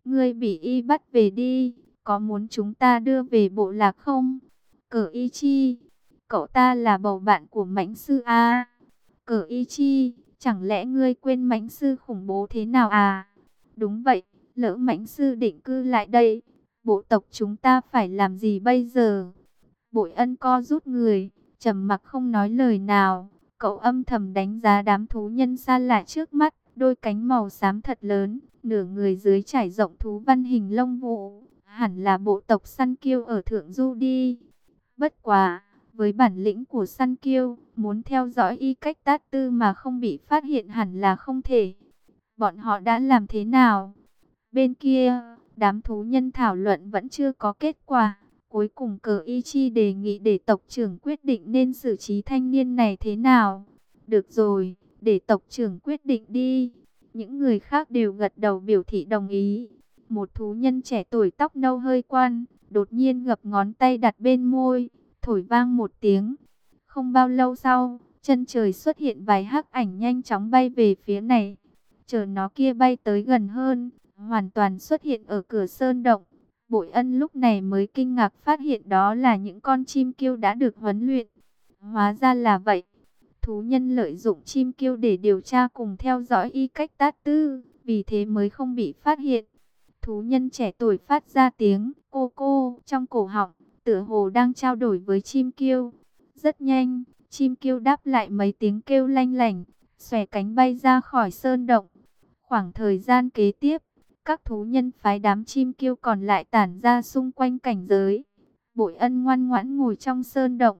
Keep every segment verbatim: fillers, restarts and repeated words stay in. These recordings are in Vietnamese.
ngươi bị y bắt về đi, có muốn chúng ta đưa về bộ lạc không? Cờ Y Chi, cậu ta là bầu bạn của mãnh sư à? Cờ Y Chi, chẳng lẽ ngươi quên mãnh sư khủng bố thế nào à? Đúng vậy, lỡ mãnh sư định cư lại đây, bộ tộc chúng ta phải làm gì bây giờ? Bội Ân co rút người, trầm mặc không nói lời nào. Cậu âm thầm đánh giá đám thú nhân xa lạ trước mắt, đôi cánh màu xám thật lớn, nửa người dưới trải rộng thú văn hình lông vũ, hẳn là bộ tộc săn kiêu ở Thượng Du đi. Bất quá, với bản lĩnh của săn kiêu, muốn theo dõi y cách tát tư mà không bị phát hiện hẳn là không thể. Bọn họ đã làm thế nào? Bên kia, đám thú nhân thảo luận vẫn chưa có kết quả. Cuối cùng Cờ Y Chi đề nghị để tộc trưởng quyết định nên xử trí thanh niên này thế nào. Được rồi, để tộc trưởng quyết định đi. Những người khác đều gật đầu biểu thị đồng ý. Một thú nhân trẻ tuổi tóc nâu hơi quan, đột nhiên gập ngón tay đặt bên môi, thổi vang một tiếng. Không bao lâu sau, chân trời xuất hiện vài hắc ảnh nhanh chóng bay về phía này. Chờ nó kia bay tới gần hơn, hoàn toàn xuất hiện ở cửa sơn động. Bội Ân lúc này mới kinh ngạc phát hiện đó là những con chim kiêu đã được huấn luyện. Hóa ra là vậy. Thú nhân lợi dụng chim kiêu để điều tra cùng theo dõi y cách tát tư, vì thế mới không bị phát hiện. Thú nhân trẻ tuổi phát ra tiếng cô cô trong cổ họng, tựa hồ đang trao đổi với chim kiêu. Rất nhanh, chim kiêu đáp lại mấy tiếng kêu lanh lảnh, xòe cánh bay ra khỏi sơn động. Khoảng thời gian kế tiếp, các thú nhân phái đám chim kiêu còn lại tản ra xung quanh cảnh giới. Bội Ân ngoan ngoãn ngồi trong sơn động.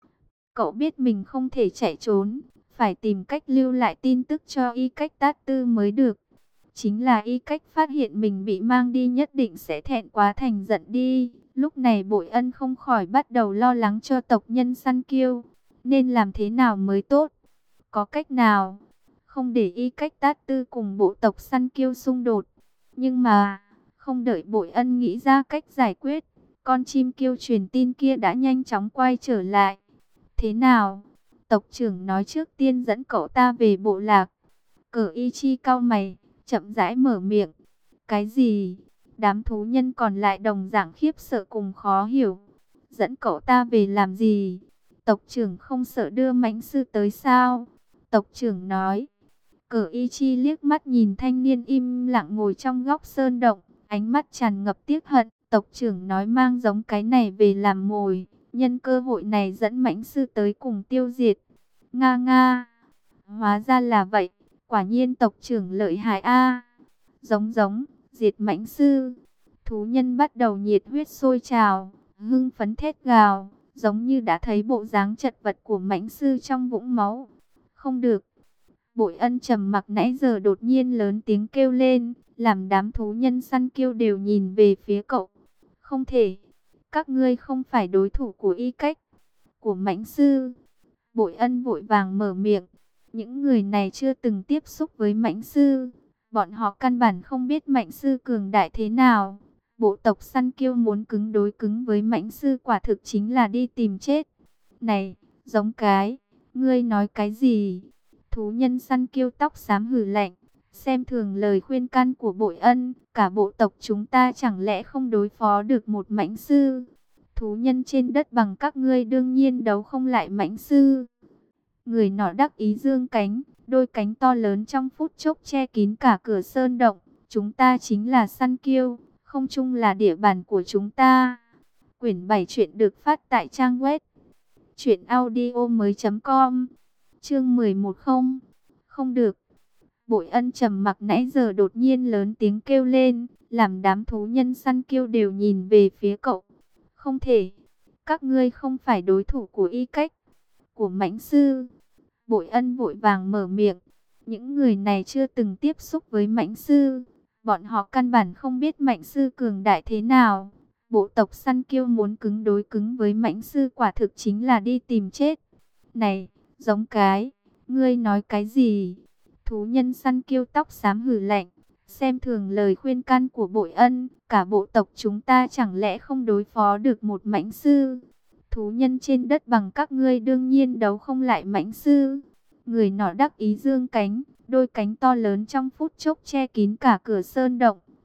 Cậu biết mình không thể chạy trốn, phải tìm cách lưu lại tin tức cho y cách tát tư mới được. Chính là y cách phát hiện mình bị mang đi nhất định sẽ thẹn quá thành giận đi. Lúc này Bội Ân không khỏi bắt đầu lo lắng cho tộc nhân săn kiêu. Nên làm thế nào mới tốt? Có cách nào? Không để y cách tát tư cùng bộ tộc săn kiêu xung đột. Nhưng mà, không đợi Bội Ân nghĩ ra cách giải quyết, con chim kiêu truyền tin kia đã nhanh chóng quay trở lại. Thế nào? Tộc trưởng nói trước tiên dẫn cậu ta về bộ lạc. Cờ Y Chi cau mày, chậm rãi mở miệng. Cái gì? Đám thú nhân còn lại đồng dạng khiếp sợ cùng khó hiểu. Dẫn cậu ta về làm gì? Tộc trưởng không sợ đưa mãnh sư tới sao? Tộc trưởng nói. Cờ Y Chi liếc mắt nhìn thanh niên im lặng ngồi trong góc sơn động, ánh mắt tràn ngập tiếc hận. Tộc trưởng nói mang giống cái này về làm mồi, nhân cơ hội này dẫn mãnh sư tới cùng tiêu diệt. Nga nga, hóa ra là vậy, quả nhiên tộc trưởng lợi hại a. Giống giống, diệt mãnh sư. Thú nhân bắt đầu nhiệt huyết sôi trào, hưng phấn thét gào, giống như đã thấy bộ dáng chật vật của mãnh sư trong vũng máu. Không được. Bội Ân trầm mặc nãy giờ đột nhiên lớn tiếng kêu lên, làm đám thú nhân săn kiêu đều nhìn về phía cậu. Không thể, các ngươi không phải đối thủ của y cách, của mãnh sư. Bội Ân vội vàng mở miệng, những người này chưa từng tiếp xúc với mãnh sư, bọn họ căn bản không biết mãnh sư cường đại thế nào. Bộ tộc săn kiêu muốn cứng đối cứng với mãnh sư quả thực chính là đi tìm chết. Này, giống cái, ngươi nói cái gì? Thú nhân săn kiêu tóc xám hừ lạnh, xem thường lời khuyên can của Bội Ân, cả bộ tộc chúng ta chẳng lẽ không đối phó được một mãnh sư? Thú nhân trên đất bằng các ngươi đương nhiên đấu không lại mãnh sư. Người nọ đắc ý dương cánh, đôi cánh to lớn trong phút chốc che kín cả cửa sơn động. Chúng ta chính là săn kiêu, không chung là địa bàn của chúng ta. Quyển bảy truyện được phát tại trang web truyện audio mới chấm com. Chương mười một không, không được. Bội Ân trầm mặc nãy giờ đột nhiên lớn tiếng kêu lên, làm đám thú nhân săn kiêu đều nhìn về phía cậu. Không thể, các ngươi không phải đối thủ của y cách, của mãnh sư. Bội Ân vội vàng mở miệng, những người này chưa từng tiếp xúc với mãnh sư, bọn họ căn bản không biết mãnh sư cường đại thế nào. Bộ tộc săn kiêu muốn cứng đối cứng với mãnh sư quả thực chính là đi tìm chết. Này, giống cái, ngươi nói cái gì? Thú nhân săn kiêu tóc xám hừ lạnh, xem thường lời khuyên can của Bội Ân, cả bộ tộc chúng ta chẳng lẽ không đối phó được một mãnh sư? Thú nhân trên đất bằng các ngươi đương nhiên đấu không lại mãnh sư. Người nọ đắc ý dương cánh, đôi cánh to lớn trong phút chốc che kín cả cửa sơn động,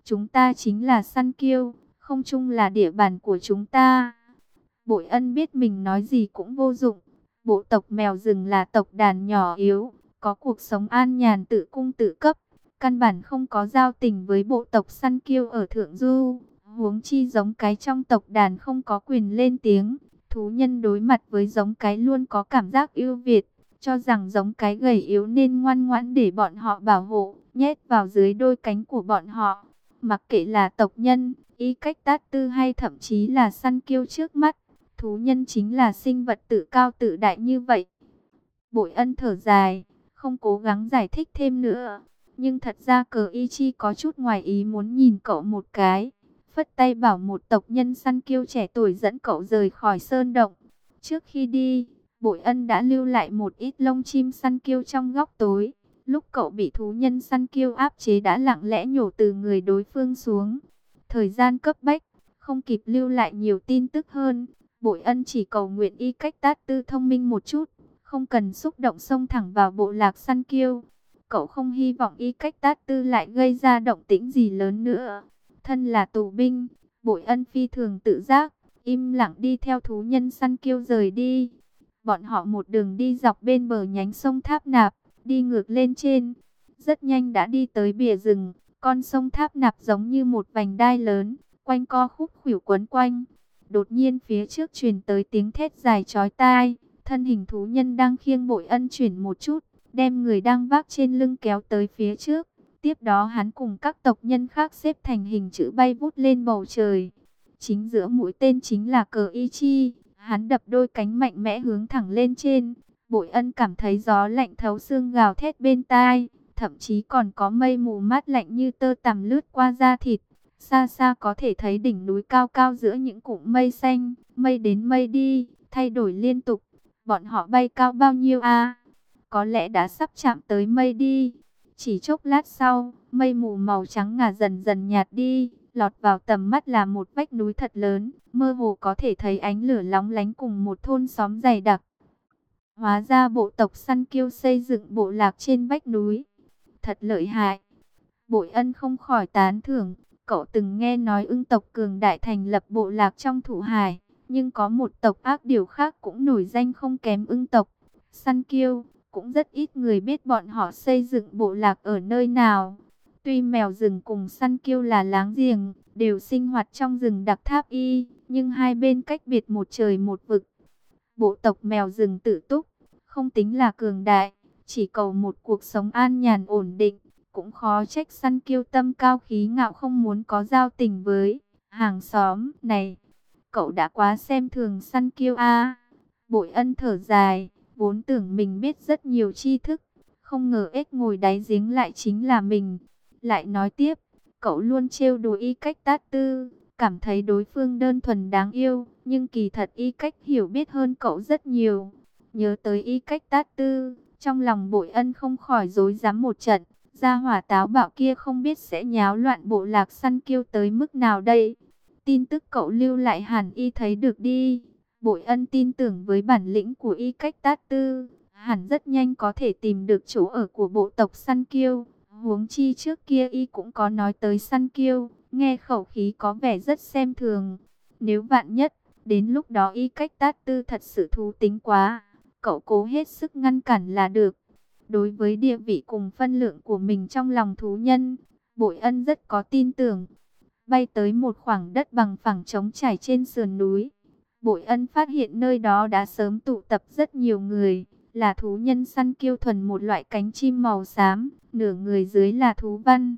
Chúng ta chính là săn kiêu, không chung là địa bàn của chúng ta. Bội Ân biết mình nói gì cũng vô dụng. Bộ tộc mèo rừng là tộc đàn nhỏ yếu, có cuộc sống an nhàn tự cung tự cấp, căn bản không có giao tình với bộ tộc săn kiêu ở Thượng Du. Huống chi giống cái trong tộc đàn không có quyền lên tiếng. Thú nhân đối mặt với giống cái luôn có cảm giác ưu việt, cho rằng giống cái gầy yếu nên ngoan ngoãn để bọn họ bảo hộ, nhét vào dưới đôi cánh của bọn họ. Mặc kệ là tộc nhân, y cách tát tư hay thậm chí là săn kiêu trước mắt, thú nhân chính là sinh vật tự cao tự đại như vậy. Bội Ân thở dài, không cố gắng giải thích thêm nữa. Nhưng thật ra Cờ Y Chi có chút ngoài ý muốn nhìn cậu một cái. Phất tay bảo một tộc nhân săn kiêu trẻ tuổi dẫn cậu rời khỏi sơn động. Trước khi đi, Bội Ân đã lưu lại một ít lông chim săn kiêu trong góc tối. Lúc cậu bị thú nhân săn kiêu áp chế đã lặng lẽ nhổ từ người đối phương xuống. Thời gian cấp bách, không kịp lưu lại nhiều tin tức hơn. Bội Ân chỉ cầu nguyện y cách tát tư thông minh một chút, không cần xúc động xông thẳng vào bộ lạc săn kiêu. Cậu không hy vọng y cách tát tư lại gây ra động tĩnh gì lớn nữa. Thân là tù binh, Bội Ân phi thường tự giác, im lặng đi theo thú nhân săn kiêu rời đi. Bọn họ một đường đi dọc bên bờ nhánh sông Tháp Nạp, đi ngược lên trên. Rất nhanh đã đi tới bìa rừng, con sông Tháp Nạp giống như một vành đai lớn, quanh co khúc khuỷu quấn quanh. Đột nhiên phía trước truyền tới tiếng thét dài chói tai, thân hình thú nhân đang khiêng Bội Ân chuyển một chút, đem người đang vác trên lưng kéo tới phía trước. Tiếp đó hắn cùng các tộc nhân khác xếp thành hình chữ bay vút lên bầu trời. Chính giữa mũi tên chính là Cờ Y Chi, hắn đập đôi cánh mạnh mẽ hướng thẳng lên trên. Bội Ân cảm thấy gió lạnh thấu xương gào thét bên tai, thậm chí còn có mây mù mát lạnh như tơ tằm lướt qua da thịt. Xa xa có thể thấy đỉnh núi cao cao giữa những cụm mây xanh, mây đến mây đi, thay đổi liên tục. Bọn họ bay cao bao nhiêu a? Có lẽ đã sắp chạm tới mây đi. Chỉ chốc lát sau, mây mù màu trắng ngà dần dần nhạt đi, lọt vào tầm mắt là một vách núi thật lớn, mơ hồ có thể thấy ánh lửa lóng lánh cùng một thôn xóm dày đặc. Hóa ra bộ tộc săn kiêu xây dựng bộ lạc trên vách núi. Thật lợi hại. Bội Ân không khỏi tán thưởng. Cậu từng nghe nói ưng tộc cường đại thành lập bộ lạc trong Thụ Hải, nhưng có một tộc ác điểu khác cũng nổi danh không kém ưng tộc, săn kiêu. Cũng rất ít người biết bọn họ xây dựng bộ lạc ở nơi nào. Tuy mèo rừng cùng săn kiêu là láng giềng, đều sinh hoạt trong rừng đặc Tháp Y, nhưng hai bên cách biệt một trời một vực. Bộ tộc mèo rừng tự túc, không tính là cường đại, chỉ cầu một cuộc sống an nhàn ổn định. Cũng khó trách săn kiêu tâm cao khí ngạo không muốn có giao tình với hàng xóm này. Cậu đã quá xem thường săn kiêu a. Bội Ân thở dài, vốn tưởng mình biết rất nhiều tri thức, không ngờ ếch ngồi đáy giếng lại chính là mình. Lại nói tiếp, cậu luôn trêu đùa y cách tát tư, cảm thấy đối phương đơn thuần đáng yêu, nhưng kỳ thật y cách hiểu biết hơn cậu rất nhiều. Nhớ tới y cách tát tư, trong lòng Bội Ân không khỏi rối rắm một trận. Gia hỏa táo bạo kia không biết sẽ nháo loạn bộ lạc săn kiêu tới mức nào đây. Tin tức cậu lưu lại hẳn y thấy được đi. Bội Ân tin tưởng với bản lĩnh của y cách tát tư, hẳn rất nhanh có thể tìm được chỗ ở của bộ tộc săn kiêu. Huống chi trước kia y cũng có nói tới săn kiêu, nghe khẩu khí có vẻ rất xem thường. Nếu vạn nhất, đến lúc đó y cách tát tư thật sự thú tính quá, cậu cố hết sức ngăn cản là được. Đối với địa vị cùng phân lượng của mình trong lòng thú nhân, Bội Ân rất có tin tưởng. Bay tới một khoảng đất bằng phẳng trống trải trên sườn núi, Bội Ân phát hiện nơi đó đã sớm tụ tập rất nhiều người, là thú nhân săn kiêu thuần một loại cánh chim màu xám, nửa người dưới là thú văn.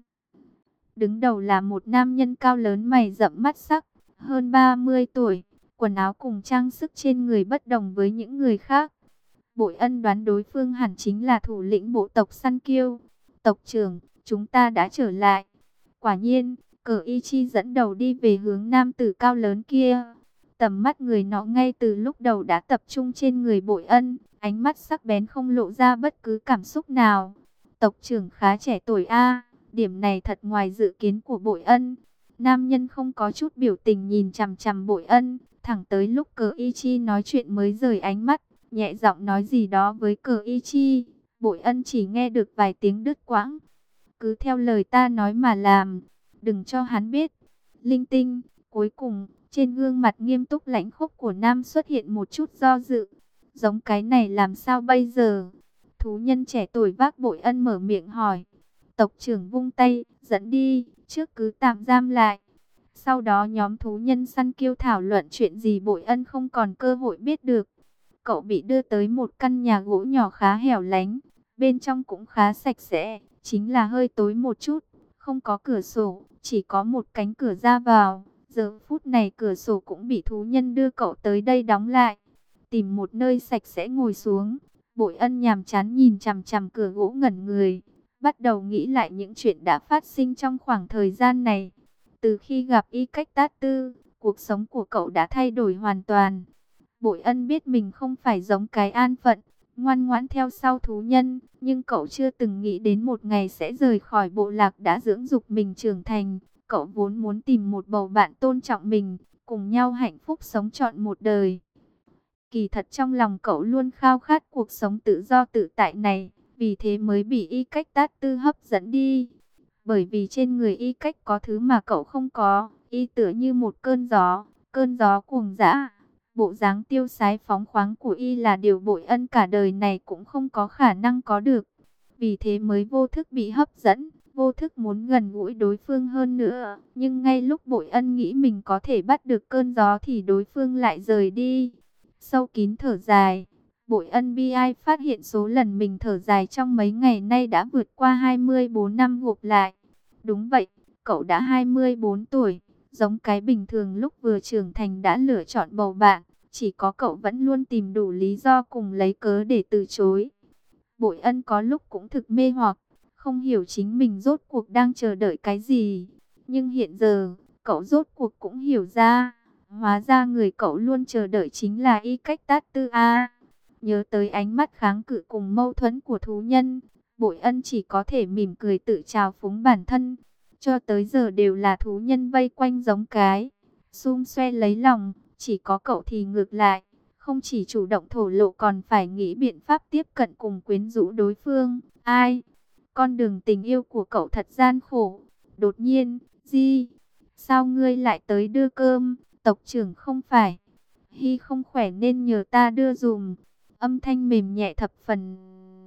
Đứng đầu là một nam nhân cao lớn mày rậm mắt sắc, hơn ba mươi tuổi, quần áo cùng trang sức trên người bất đồng với những người khác. Bội Ân đoán đối phương hẳn chính là thủ lĩnh bộ tộc săn kiêu. Tộc trưởng, chúng ta đã trở lại. Quả nhiên, Cờ Y Chi dẫn đầu đi về hướng nam tử cao lớn kia. Tầm mắt người nọ ngay từ lúc đầu đã tập trung trên người Bội Ân, ánh mắt sắc bén không lộ ra bất cứ cảm xúc nào. Tộc trưởng khá trẻ tuổi a, điểm này thật ngoài dự kiến của Bội Ân. Nam nhân không có chút biểu tình nhìn chằm chằm Bội Ân, thẳng tới lúc Cờ Y Chi nói chuyện mới rời ánh mắt, nhẹ giọng nói gì đó với Cờ Y Chi. Bội Ân chỉ nghe được vài tiếng đứt quãng. Cứ theo lời ta nói mà làm. đừng cho hắn biết. Linh tinh, cuối cùng, trên gương mặt nghiêm túc lãnh khốc của Nam xuất hiện một chút do dự. Giống cái này làm sao bây giờ? Thú nhân trẻ tuổi vác Bội Ân mở miệng hỏi. Tộc trưởng vung tay, dẫn đi, trước cứ tạm giam lại. Sau đó nhóm thú nhân săn kiêu thảo luận chuyện gì Bội Ân không còn cơ hội biết được. Cậu bị đưa tới một căn nhà gỗ nhỏ khá hẻo lánh, bên trong cũng khá sạch sẽ, chính là hơi tối một chút, không có cửa sổ, chỉ có một cánh cửa ra vào. Giờ phút này cửa sổ cũng bị thú nhân đưa cậu tới đây đóng lại. Tìm một nơi sạch sẽ ngồi xuống, Bội Ân nhàm chán nhìn chằm chằm cửa gỗ ngẩn người, bắt đầu nghĩ lại những chuyện đã phát sinh trong khoảng thời gian này. Từ khi gặp Y Cách Tát Tư, cuộc sống của cậu đã thay đổi hoàn toàn. Bội Ân biết mình không phải giống cái an phận, ngoan ngoãn theo sau thú nhân, nhưng cậu chưa từng nghĩ đến một ngày sẽ rời khỏi bộ lạc đã dưỡng dục mình trưởng thành. Cậu vốn muốn tìm một bầu bạn tôn trọng mình, cùng nhau hạnh phúc sống trọn một đời. Kỳ thật trong lòng cậu luôn khao khát cuộc sống tự do tự tại này, vì thế mới bị Y Cách Tát Tư hấp dẫn đi. Bởi vì trên người Y Cách có thứ mà cậu không có, Y tựa như một cơn gió, cơn gió cuồng dã. Bộ dáng tiêu sái phóng khoáng của Y là điều Bội Ân cả đời này cũng không có khả năng có được. Vì thế mới vô thức bị hấp dẫn, vô thức muốn gần gũi đối phương hơn nữa. Nhưng ngay lúc Bội Ân nghĩ mình có thể bắt được cơn gió thì đối phương lại rời đi. Sâu kín thở dài, Bội Ân bi ai phát hiện số lần mình thở dài trong mấy ngày nay đã vượt qua hai mươi bốn năm gộp lại. Đúng vậy, cậu đã hai mươi bốn tuổi, giống cái bình thường lúc vừa trưởng thành đã lựa chọn bầu bạn. Chỉ có cậu vẫn luôn tìm đủ lý do cùng lấy cớ để từ chối. Bội Ân có lúc cũng thực mê hoặc, không hiểu chính mình rốt cuộc đang chờ đợi cái gì. Nhưng hiện giờ, cậu rốt cuộc cũng hiểu ra. Hóa ra người cậu luôn chờ đợi chính là Y Cách Tát Tư A. Nhớ tới ánh mắt kháng cự cùng mâu thuẫn của thú nhân, Bội Ân chỉ có thể mỉm cười tự trào phúng bản thân. Cho tới giờ đều là thú nhân vây quanh giống cái, xum xoe lấy lòng, chỉ có cậu thì ngược lại. Không chỉ chủ động thổ lộ còn phải nghĩ biện pháp tiếp cận cùng quyến rũ đối phương. Ai? Con đường tình yêu của cậu thật gian khổ. Đột nhiên, Di, sao ngươi lại tới đưa cơm? Tộc trưởng không phải. Hy không khỏe nên nhờ ta đưa dùm. Âm thanh mềm nhẹ thập phần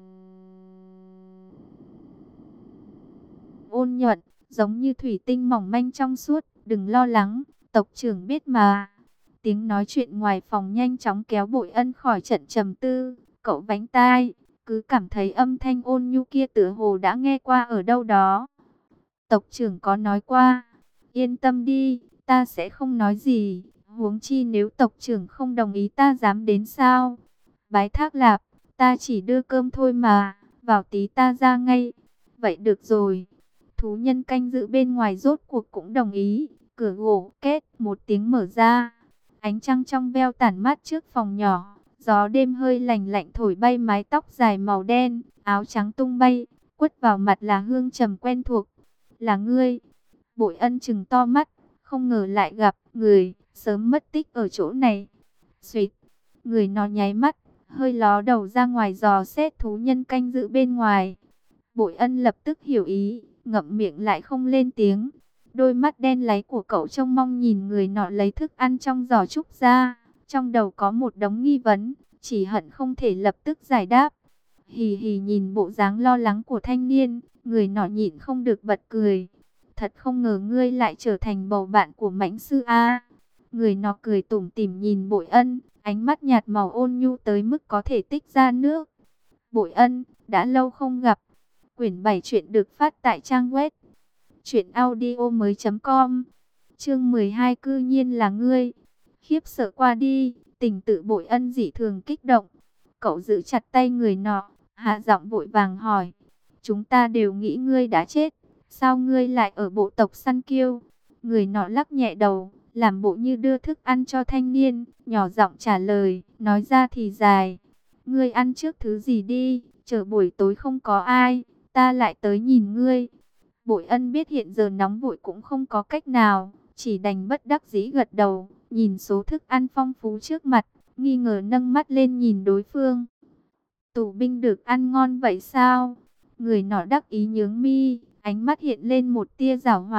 ôn nhuận, giống như thủy tinh mỏng manh trong suốt. Đừng lo lắng, tộc trưởng biết mà. Tiếng nói chuyện ngoài phòng nhanh chóng kéo Bội Ân khỏi trận trầm tư. Cậu vánh tai, cứ cảm thấy âm thanh ôn nhu kia tựa hồ đã nghe qua ở đâu đó. Tộc trưởng có nói qua, yên tâm đi, ta sẽ không nói gì. Huống chi nếu tộc trưởng không đồng ý ta dám đến sao? Bái Thác Lạp, ta chỉ đưa cơm thôi mà, vào tí ta ra ngay. Vậy được rồi. Thú nhân canh giữ bên ngoài rốt cuộc cũng đồng ý. Cửa gỗ két một tiếng mở ra. Ánh trăng trong veo tản mát trước phòng nhỏ. Gió đêm hơi lành lạnh thổi bay mái tóc dài màu đen, áo trắng tung bay, quất vào mặt là hương trầm quen thuộc. Là ngươi. Bội Ân trừng to mắt, không ngờ lại gặp người sớm mất tích ở chỗ này. Xuyệt, người nó nháy mắt, hơi ló đầu ra ngoài dò xét thú nhân canh giữ bên ngoài. Bội Ân lập tức hiểu ý, ngậm miệng lại không lên tiếng. Đôi mắt đen láy của cậu trông mong nhìn người nọ lấy thức ăn trong giỏ trúc ra. Trong đầu có một đống nghi vấn, chỉ hận không thể lập tức giải đáp. Hì hì nhìn bộ dáng lo lắng của thanh niên, người nọ nhịn không được bật cười. Thật không ngờ ngươi lại trở thành bầu bạn của Mãnh Sư A. Người nọ cười tủm tỉm nhìn Bội Ân, ánh mắt nhạt màu ôn nhu tới mức có thể tích ra nước. Bội Ân, đã lâu không gặp. Quyển bảy truyện được phát tại trang web truyện audio mới chấm com. Chương mười hai cư nhiên là ngươi. Khiếp sợ qua đi, tình tự Bội Ân dị thường kích động. Cậu giữ chặt tay người nọ, hạ giọng vội vàng hỏi. Chúng ta đều nghĩ ngươi đã chết. Sao ngươi lại ở bộ tộc săn kiêu? Người nọ lắc nhẹ đầu, làm bộ như đưa thức ăn cho thanh niên, nhỏ giọng trả lời, nói ra thì dài. Ngươi ăn trước thứ gì đi, chờ buổi tối không có ai, ta lại tới nhìn ngươi. Bội Ân biết hiện giờ nóng vội cũng không có cách nào, chỉ đành bất đắc dĩ gật đầu, nhìn số thức ăn phong phú trước mặt, nghi ngờ nâng mắt lên nhìn đối phương. Tù binh được ăn ngon vậy sao? Người nọ đắc ý nhướng mi, ánh mắt hiện lên một tia giảo hoạt.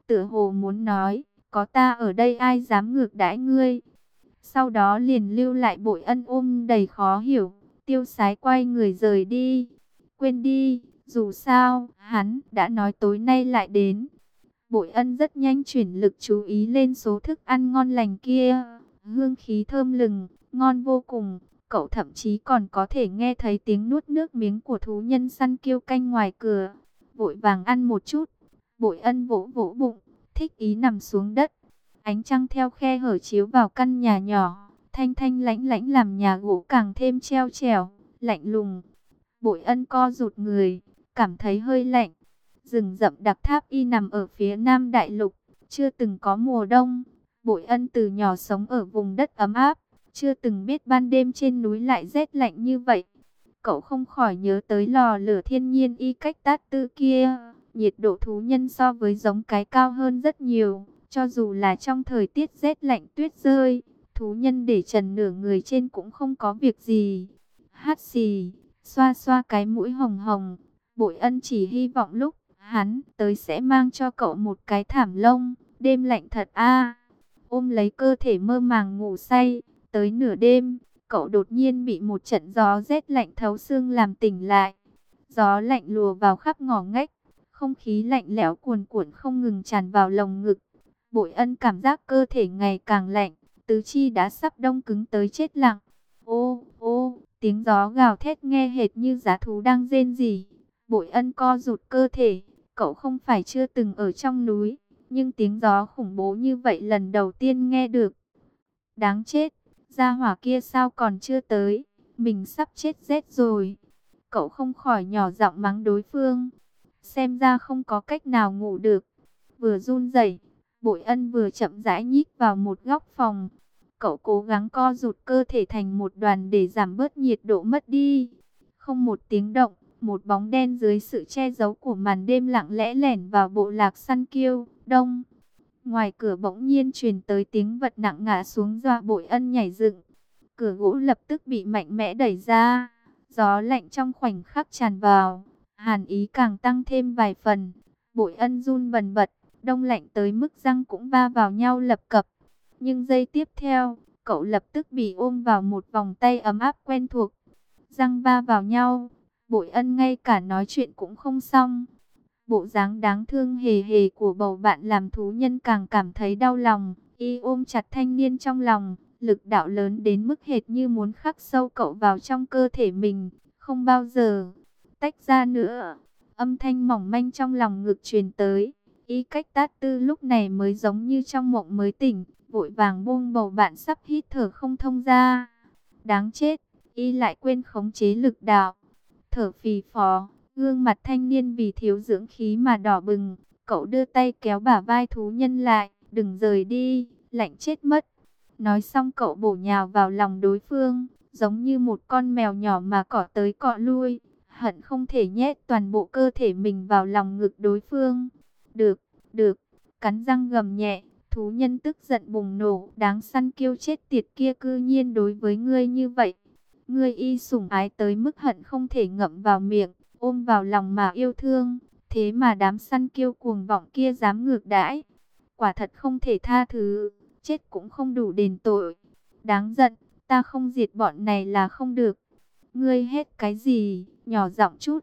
tựa hồ muốn nói, có ta ở đây ai dám ngược đãi ngươi. Sau đó liền lưu lại Bội Ân ôm đầy khó hiểu, tiêu sái quay người rời đi. Quên đi, dù sao, hắn đã nói tối nay lại đến. Bội Ân rất nhanh chuyển lực chú ý lên số thức ăn ngon lành kia. Hương khí thơm lừng, ngon vô cùng. Cậu thậm chí còn có thể nghe thấy tiếng nuốt nước miếng của thú nhân săn kêu canh ngoài cửa. Vội vàng ăn một chút. Bội Ân vỗ vỗ bụng, thích ý nằm xuống đất. Ánh trăng theo khe hở chiếu vào căn nhà nhỏ, thanh thanh lãnh lãnh làm nhà gỗ càng thêm treo trẻo, lạnh lùng. Bội Ân co rụt người, cảm thấy hơi lạnh. Rừng rậm Đặc Tháp Y nằm ở phía Nam Đại Lục, chưa từng có mùa đông. Bội Ân từ nhỏ sống ở vùng đất ấm áp, chưa từng biết ban đêm trên núi lại rét lạnh như vậy. Cậu không khỏi nhớ tới lò lửa thiên nhiên y cách tát tư kia, nhiệt độ thú nhân so với giống cái cao hơn rất nhiều. Cho dù là trong thời tiết rét lạnh tuyết rơi, thú nhân để trần nửa người trên cũng không có việc gì. Hát xì, xoa xoa cái mũi hồng hồng. Bội Ân chỉ hy vọng lúc hắn tới sẽ mang cho cậu một cái thảm lông. Đêm lạnh thật a. Ôm lấy cơ thể mơ màng ngủ say. Tới nửa đêm, cậu đột nhiên bị một trận gió rét lạnh thấu xương làm tỉnh lại. Gió lạnh lùa vào khắp ngõ ngách, không khí lạnh lẽo cuồn cuộn không ngừng tràn vào lồng ngực. Bội Ân cảm giác cơ thể ngày càng lạnh, tứ chi đã sắp đông cứng tới chết lặng. Ô, ô, tiếng gió gào thét nghe hệt như dã thú đang rên rỉ. Bội Ân co rụt cơ thể, cậu không phải chưa từng ở trong núi, nhưng tiếng gió khủng bố như vậy lần đầu tiên nghe được. Đáng chết, gia hỏa kia sao còn chưa tới, mình sắp chết rét rồi. Cậu không khỏi nhỏ giọng mắng đối phương, xem ra không có cách nào ngủ được. Vừa run rẩy, Bội Ân vừa chậm rãi nhích vào một góc phòng. Cậu cố gắng co rụt cơ thể thành một đoàn để giảm bớt nhiệt độ mất đi. Không một tiếng động, một bóng đen dưới sự che giấu của màn đêm lặng lẽ lẻn vào bộ lạc săn kiêu. Đông. Ngoài cửa bỗng nhiên truyền tới tiếng vật nặng ngã xuống, dọa Bội Ân nhảy dựng. Cửa gỗ lập tức bị mạnh mẽ đẩy ra. Gió lạnh trong khoảnh khắc tràn vào. Hàn ý càng tăng thêm vài phần. Bội Ân run bần bật, đông lạnh tới mức răng cũng va vào nhau lập cập. Nhưng giây tiếp theo, cậu lập tức bị ôm vào một vòng tay ấm áp quen thuộc. Răng va vào nhau, Bội Ân ngay cả nói chuyện cũng không xong. Bộ dáng đáng thương hề hề của bầu bạn làm thú nhân càng cảm thấy đau lòng. Y ôm chặt thanh niên trong lòng, lực đạo lớn đến mức hệt như muốn khắc sâu cậu vào trong cơ thể mình. Không bao giờ tách ra nữa. Âm thanh mỏng manh trong lòng ngực truyền tới. Y cách tát tư lúc này mới giống như trong mộng mới tỉnh, vội vàng buông bầu bạn sắp hít thở không thông ra. Đáng chết, Y lại quên khống chế lực đạo. Thở phì phò, gương mặt thanh niên vì thiếu dưỡng khí mà đỏ bừng. Cậu đưa tay kéo bả vai thú nhân lại, đừng rời đi, lạnh chết mất. Nói xong cậu bổ nhào vào lòng đối phương, giống như một con mèo nhỏ mà cọ tới cọ lui, hận không thể nhét toàn bộ cơ thể mình vào lòng ngực đối phương. Được, được, cắn răng gầm nhẹ, thú nhân tức giận bùng nổ, đáng săn kiêu chết tiệt kia cư nhiên đối với ngươi như vậy. Ngươi Y sủng ái tới mức hận không thể ngậm vào miệng, ôm vào lòng mà yêu thương, thế mà đám săn kiêu cuồng vọng kia dám ngược đãi. Quả thật không thể tha thứ, chết cũng không đủ đền tội. Đáng giận, ta không diệt bọn này là không được. Ngươi hết cái gì, nhỏ giọng chút.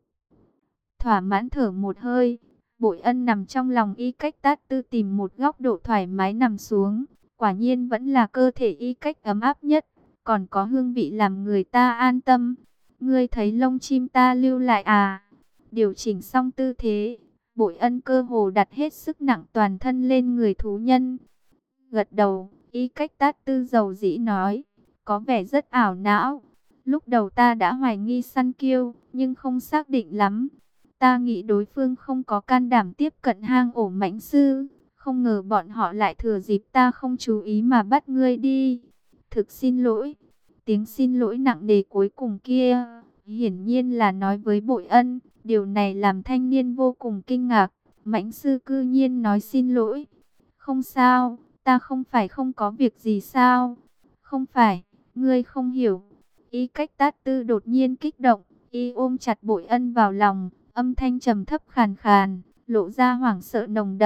Thỏa mãn thở một hơi. Bội Ân nằm trong lòng Y cách tát tư tìm một góc độ thoải mái nằm xuống. Quả nhiên vẫn là cơ thể Y cách ấm áp nhất, còn có hương vị làm người ta an tâm. Ngươi thấy lông chim ta lưu lại à? Điều chỉnh xong tư thế, Bội Ân cơ hồ đặt hết sức nặng toàn thân lên người thú nhân. Gật đầu, Y cách tát tư dầu dĩ nói, có vẻ rất ảo não. Lúc đầu ta đã hoài nghi săn kiêu, nhưng không xác định lắm. Ta nghĩ đối phương không có can đảm tiếp cận hang ổ mãnh sư, không ngờ bọn họ lại thừa dịp ta không chú ý mà bắt ngươi đi. Thực xin lỗi. Tiếng xin lỗi nặng nề cuối cùng kia, hiển nhiên là nói với Bội Ân. Điều này làm thanh niên vô cùng kinh ngạc. Mãnh sư cư nhiên nói xin lỗi. Không sao, ta không phải không có việc gì sao? Không phải, ngươi không hiểu. Y cách tát tư đột nhiên kích động, Y ôm chặt Bội Ân vào lòng, âm thanh trầm thấp khàn khàn, lộ ra hoảng sợ nồng đậm.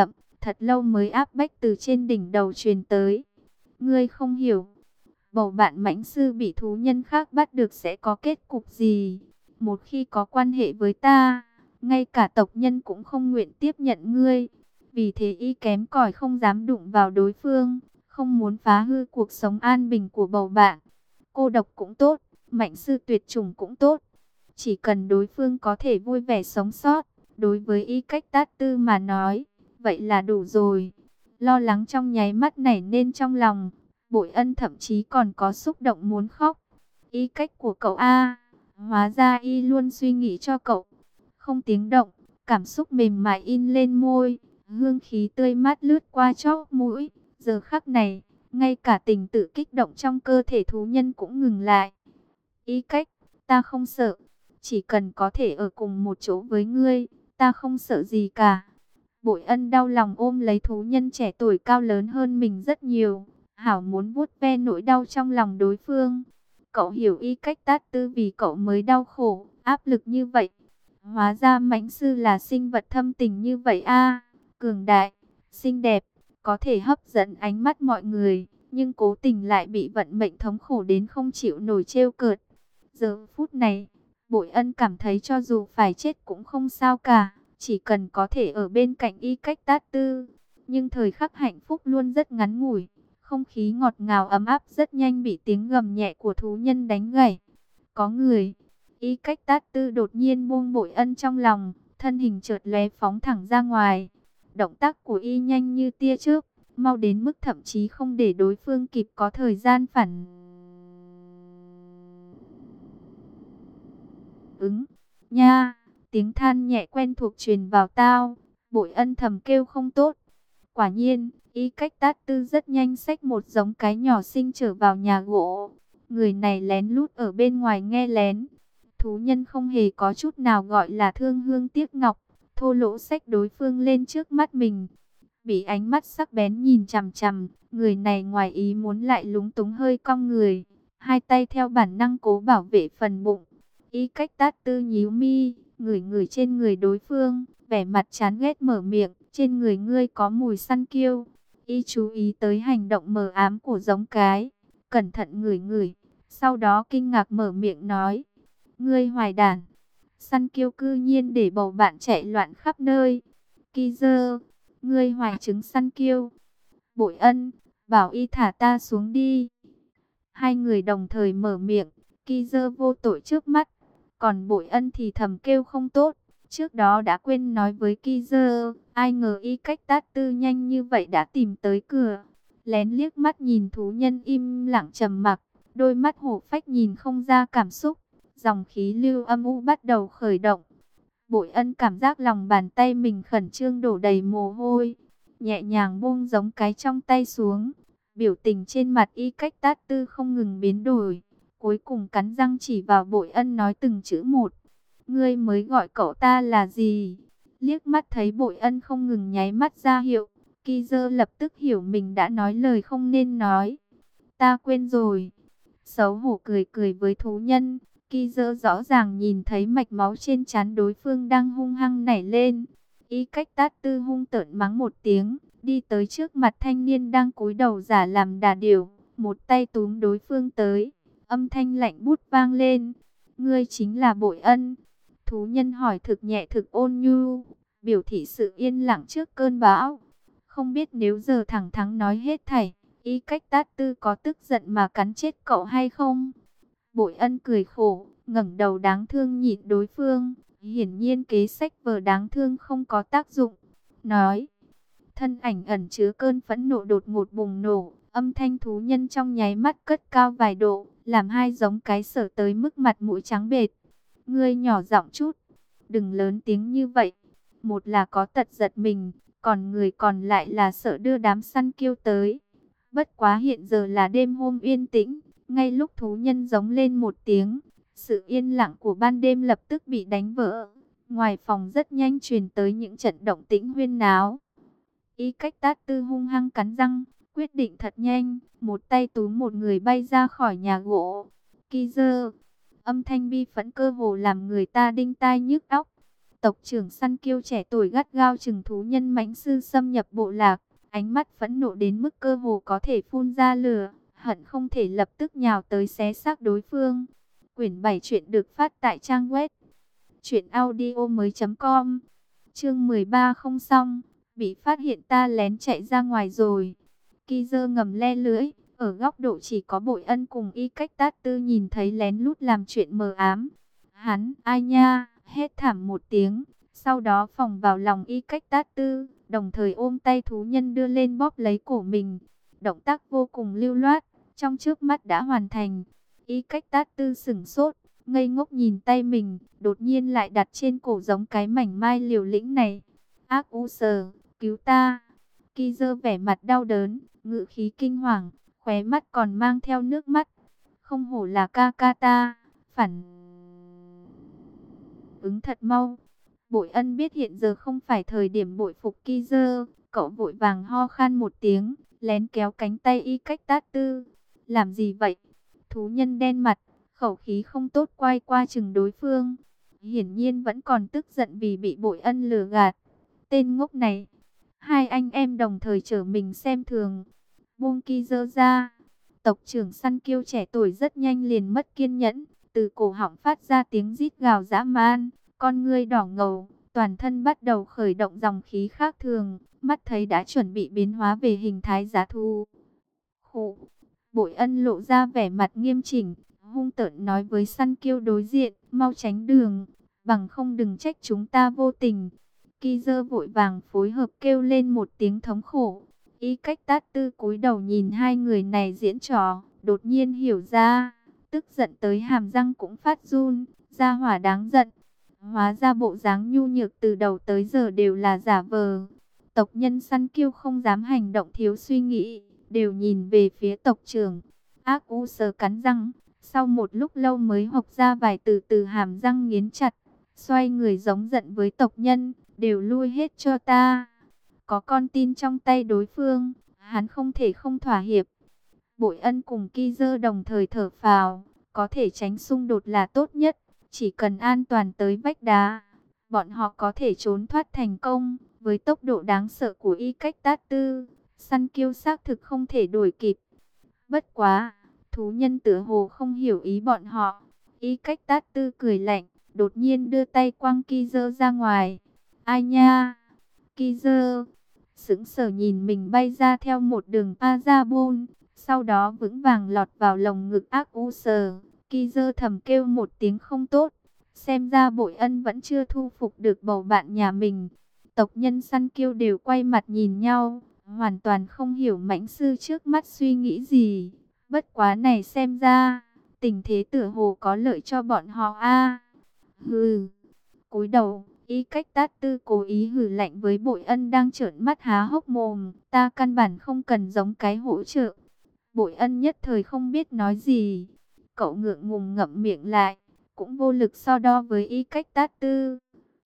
thật lâu mới áp bách từ trên đỉnh đầu truyền tới. Ngươi không hiểu, bầu bạn mãnh sư bị thú nhân khác bắt được sẽ có kết cục gì? Một khi có quan hệ với ta, ngay cả tộc nhân cũng không nguyện tiếp nhận ngươi. Vì thế y kém cỏi không dám đụng vào đối phương, không muốn phá hư cuộc sống an bình của bầu bạn. Cô độc cũng tốt, mãnh sư tuyệt chủng cũng tốt. Chỉ cần đối phương có thể vui vẻ sống sót, đối với y cách tát tư mà nói, vậy là đủ rồi. Lo lắng trong nháy mắt nảy nên trong lòng, Bội Ân thậm chí còn có xúc động muốn khóc. Y cách của cậu a, hóa ra y luôn suy nghĩ cho cậu. Không tiếng động, cảm xúc mềm mại in lên môi, hương khí tươi mát lướt qua chóp mũi. Giờ khắc này, ngay cả tình tự kích động trong cơ thể thú nhân cũng ngừng lại. Y cách, ta không sợ, chỉ cần có thể ở cùng một chỗ với ngươi, ta không sợ gì cả. Bội Ân đau lòng ôm lấy thú nhân trẻ tuổi cao lớn hơn mình rất nhiều, hảo muốn vuốt ve nỗi đau trong lòng đối phương. Cậu hiểu y cách tát tư vì cậu mới đau khổ, áp lực như vậy. Hóa ra mãnh sư là sinh vật thâm tình như vậy a, cường đại, xinh đẹp, có thể hấp dẫn ánh mắt mọi người, nhưng cố tình lại bị vận mệnh thống khổ đến không chịu nổi trêu cợt. Giờ phút này, Bội Ân cảm thấy cho dù phải chết cũng không sao cả, chỉ cần có thể ở bên cạnh y cách tát tư. Nhưng thời khắc hạnh phúc luôn rất ngắn ngủi, không khí ngọt ngào ấm áp rất nhanh bị tiếng gầm nhẹ của thú nhân đánh gãy. Có người, y cách tát tư đột nhiên buông Bội Ân trong lòng, thân hình chợt lóe phóng thẳng ra ngoài. Động tác của y nhanh như tia chớp, mau đến mức thậm chí không để đối phương kịp có thời gian phản ứng. Nha, tiếng than nhẹ quen thuộc truyền vào tai. Bội Ân thầm kêu không tốt. Quả nhiên, y cách tát tư rất nhanh xách một giống cái nhỏ xinh trở vào nhà gỗ. Người này lén lút ở bên ngoài nghe lén. Thú nhân không hề có chút nào gọi là thương hương tiếc ngọc, thô lỗ xách đối phương lên trước mắt mình. Bị ánh mắt sắc bén nhìn chằm chằm, người này ngoài ý muốn lại lúng túng hơi cong người, hai tay theo bản năng cố bảo vệ phần bụng. Y cách tát tư nhíu mi, ngửi ngửi trên người đối phương, vẻ mặt chán ghét mở miệng, trên người ngươi có mùi săn kiêu. Y chú ý tới hành động mờ ám của giống cái, cẩn thận ngửi ngửi, sau đó kinh ngạc mở miệng nói, ngươi hoài đản, săn kiêu cư nhiên để bầu bạn chạy loạn khắp nơi. Ki dơ, ngươi hoài trứng săn kiêu. Bội Ân, bảo y thả ta xuống đi. Hai người đồng thời mở miệng, Ki dơ vô tội trước mắt, còn Bội Ân thì thầm kêu không tốt. Trước đó đã quên nói với Ki dơ, ai ngờ y cách tát tư nhanh như vậy đã tìm tới cửa. Lén liếc mắt nhìn thú nhân im lặng trầm mặc, đôi mắt hổ phách nhìn không ra cảm xúc. Dòng khí lưu âm u bắt đầu khởi động. Bội Ân cảm giác lòng bàn tay mình khẩn trương đổ đầy mồ hôi, nhẹ nhàng buông giống cái trong tay xuống. Biểu tình trên mặt y cách tát tư không ngừng biến đổi, cuối cùng cắn răng chỉ vào Bội Ân nói từng chữ một. Ngươi mới gọi cậu ta là gì? Liếc mắt thấy Bội Ân không ngừng nháy mắt ra hiệu, Ki dơ lập tức hiểu mình đã nói lời không nên nói. Ta quên rồi. Xấu hổ cười cười với thú nhân. Ki dơ rõ ràng nhìn thấy mạch máu trên trán đối phương đang hung hăng nảy lên. Y cách tát tư hung tợn mắng một tiếng, đi tới trước mặt thanh niên đang cúi đầu giả làm đà điểu, một tay túm đối phương tới, âm thanh lạnh bút vang lên. Ngươi chính là Bội Ân. Thú nhân hỏi thực nhẹ thực ôn nhu, biểu thị sự yên lặng trước cơn bão. Không biết nếu giờ thẳng thắn nói hết thảy, y cách tát tư có tức giận mà cắn chết cậu hay không? Bội Ân cười khổ, ngẩng đầu đáng thương nhìn đối phương. Hiển nhiên kế sách vờ đáng thương không có tác dụng. Nói, thân ảnh ẩn chứa cơn phẫn nộ đột ngột bùng nổ. Âm thanh thú nhân trong nháy mắt cất cao vài độ, làm hai giống cái sở tới mức mặt mũi trắng bệch. Ngươi nhỏ giọng chút, đừng lớn tiếng như vậy. Một là có tật giật mình, còn người còn lại là sợ đưa đám săn kiêu tới. Bất quá hiện giờ là đêm hôm yên tĩnh. Ngay lúc thú nhân giống lên một tiếng, sự yên lặng của ban đêm lập tức bị đánh vỡ. Ngoài phòng rất nhanh truyền tới những trận động tĩnh huyên náo. Y cách tát tư hung hăng cắn răng, quyết định thật nhanh, một tay túm một người bay ra khỏi nhà gỗ. Ki dơ, âm thanh bi phẫn cơ hồ làm người ta đinh tai nhức óc. Tộc trưởng săn kiêu trẻ tuổi gắt gao chừng thú nhân mãnh sư xâm nhập bộ lạc, ánh mắt phẫn nộ đến mức cơ hồ có thể phun ra lửa, hận không thể lập tức nhào tới xé xác đối phương. Quyển bảy truyện được phát tại trang web truyện audio mới chấm com. Chương mười ba không xong, bị phát hiện ta lén chạy ra ngoài rồi. Ki dơ ngầm le lưỡi, ở góc độ chỉ có Bội Ân cùng Y Cách Tát Tư nhìn thấy lén lút làm chuyện mờ ám. Hắn, ai nha, hét thảm một tiếng, sau đó phòng vào lòng Y Cách Tát Tư, đồng thời ôm tay thú nhân đưa lên bóp lấy cổ mình. Động tác vô cùng lưu loát, trong chớp mắt đã hoàn thành. Y Cách Tát Tư sửng sốt, ngây ngốc nhìn tay mình, đột nhiên lại đặt trên cổ giống cái mảnh mai liều lĩnh này. Ác u sờ, cứu ta. Ki dơ vẻ mặt đau đớn, ngữ khí kinh hoàng, khóe mắt còn mang theo nước mắt. Không hổ là ca ca ta, phản ứng thật mau. Bội Ân biết hiện giờ không phải thời điểm bội phục Ki dơ, cậu vội vàng ho khan một tiếng, lén kéo cánh tay Y Cách Tát Tư. Làm gì vậy? Thú nhân đen mặt, khẩu khí không tốt quay qua chừng đối phương. Hiển nhiên vẫn còn tức giận vì bị Bội Ân lừa gạt. Tên ngốc này, hai anh em đồng thời trở mình xem thường. Buông Ki dơ ra. Tộc trưởng săn kiêu trẻ tuổi rất nhanh liền mất kiên nhẫn, từ cổ họng phát ra tiếng rít gào dã man, con ngươi đỏ ngầu, toàn thân bắt đầu khởi động dòng khí khác thường, mắt thấy đã chuẩn bị biến hóa về hình thái giá thú. Khụ. Bội Ân lộ ra vẻ mặt nghiêm chỉnh, hung tợn nói với săn kiêu đối diện, mau tránh đường, bằng không đừng trách chúng ta vô tình. Ki dơ vội vàng phối hợp kêu lên một tiếng thống khổ. Y Cách Tát Tư cúi đầu nhìn hai người này diễn trò, đột nhiên hiểu ra, tức giận tới hàm răng cũng phát run, ra hỏa đáng giận. Hóa ra bộ dáng nhu nhược từ đầu tới giờ đều là giả vờ. Tộc nhân săn kiêu không dám hành động thiếu suy nghĩ, đều nhìn về phía tộc trưởng. Ác u sờ cắn răng, sau một lúc lâu mới hộc ra vài từ từ hàm răng nghiến chặt, xoay người giống giận với tộc nhân, đều lui hết cho ta. Có con tin trong tay đối phương, hắn không thể không thỏa hiệp. Bội Ân cùng Ki dơ đồng thời thở phào, có thể tránh xung đột là tốt nhất, chỉ cần an toàn tới vách đá, bọn họ có thể trốn thoát thành công. Với tốc độ đáng sợ của Y Cách Tát Tư, săn kiêu xác thực không thể đuổi kịp. Bất quá, thú nhân tựa hồ không hiểu ý bọn họ. Y Cách Tát Tư cười lạnh, đột nhiên đưa tay quăng Ki dơ ra ngoài. Ai nha? Ki dơ sững sờ nhìn mình bay ra theo một đường Parabol, sau đó vững vàng lọt vào lồng ngực ác u sờ. Ki dơ thầm kêu một tiếng không tốt, xem ra Bội Ân vẫn chưa thu phục được bầu bạn nhà mình. Tộc nhân săn kiêu đều quay mặt nhìn nhau, hoàn toàn không hiểu mãnh sư trước mắt suy nghĩ gì. Bất quá này xem ra, tình thế tựa hồ có lợi cho bọn họ a. Hừ, cúi đầu. Y Cách Tát Tư cố ý hử lạnh với Bội Ân đang trợn mắt há hốc mồm, ta căn bản không cần giống cái hỗ trợ. Bội Ân nhất thời không biết nói gì, cậu ngượng ngùng ngậm miệng lại, cũng vô lực so đo với Y Cách Tát Tư.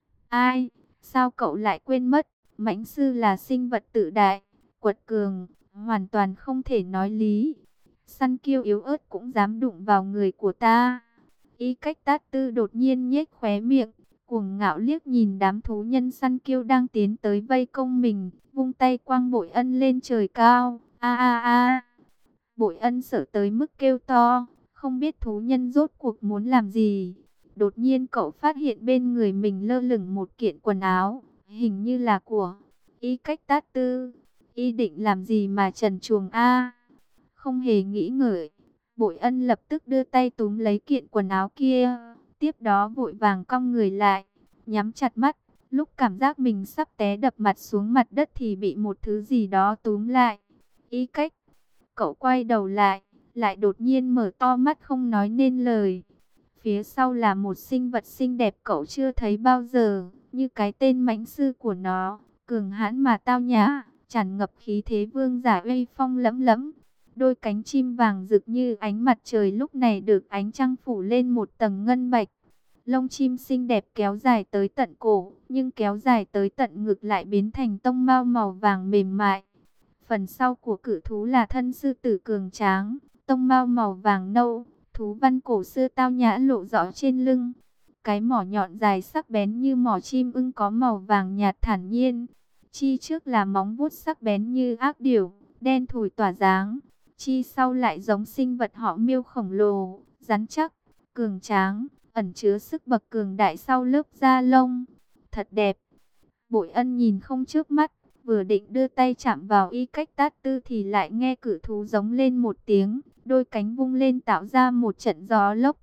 Ai, sao cậu lại quên mất, mãnh sư là sinh vật tự đại, quật cường, hoàn toàn không thể nói lý. Săn kiêu yếu ớt cũng dám đụng vào người của ta. Y Cách Tát Tư đột nhiên nhếch khóe miệng, cuồng ngạo liếc nhìn đám thú nhân săn kiêu đang tiến tới vây công mình, vung tay quăng Bội Ân lên trời cao. A a a. Bội Ân sợ tới mức kêu to, không biết thú nhân rốt cuộc muốn làm gì. Đột nhiên cậu phát hiện bên người mình lơ lửng một kiện quần áo, hình như là của Y Cách Tát Tư. Y định làm gì mà trần truồng a? Không hề nghĩ ngợi, Bội Ân lập tức đưa tay túm lấy kiện quần áo kia. Tiếp đó vội vàng cong người lại, nhắm chặt mắt, lúc cảm giác mình sắp té đập mặt xuống mặt đất thì bị một thứ gì đó túm lại. Y Cách, cậu quay đầu lại, lại đột nhiên mở to mắt không nói nên lời. Phía sau là một sinh vật xinh đẹp cậu chưa thấy bao giờ, như cái tên mãnh sư của nó, cường hãn mà tao nhã, tràn ngập khí thế vương giả uy phong lẫm lẫm. Đôi cánh chim vàng rực như ánh mặt trời lúc này được ánh trăng phủ lên một tầng ngân bạch. Lông chim xinh đẹp kéo dài tới tận cổ, nhưng kéo dài tới tận ngực lại biến thành tông mao màu vàng mềm mại. Phần sau của cự thú là thân sư tử cường tráng, tông mao màu vàng nâu, thú văn cổ xưa tao nhã lộ rõ trên lưng. Cái mỏ nhọn dài sắc bén như mỏ chim ưng có màu vàng nhạt thản nhiên. Chi trước là móng vuốt sắc bén như ác điểu, đen thủi tỏa dáng. Chi sau lại giống sinh vật họ Miêu khổng lồ, rắn chắc, cường tráng, ẩn chứa sức bậc cường đại sau lớp da lông. Thật đẹp. Bội Ân nhìn không chớp mắt, vừa định đưa tay chạm vào Y Cách Tát Tư thì lại nghe cự thú giống lên một tiếng, đôi cánh vung lên tạo ra một trận gió lốc.